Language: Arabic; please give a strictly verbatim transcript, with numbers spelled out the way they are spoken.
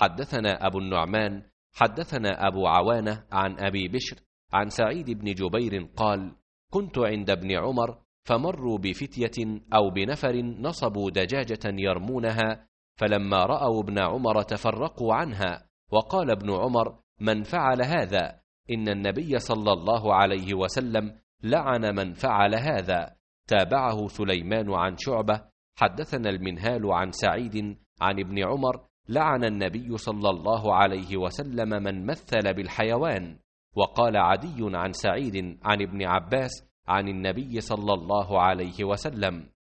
حدثنا أبو النعمان حدثنا أبو عوانة عن أبي بشر عن سعيد بن جبير قال: كنت عند ابن عمر فمروا بفتية أو بنفر نصبوا دجاجة يرمونها، فلما رأوا ابن عمر تفرقوا عنها، وقال ابن عمر: من فعل هذا؟ إن النبي صلى الله عليه وسلم لعن من فعل هذا. تابعه سليمان عن شعبة. حدثنا المنهال عن سعيد عن ابن عمر: لعن النبي صلى الله عليه وسلم من مثل بالحيوان. وقال عدي عن سعيد عن ابن عباس عن النبي صلى الله عليه وسلم: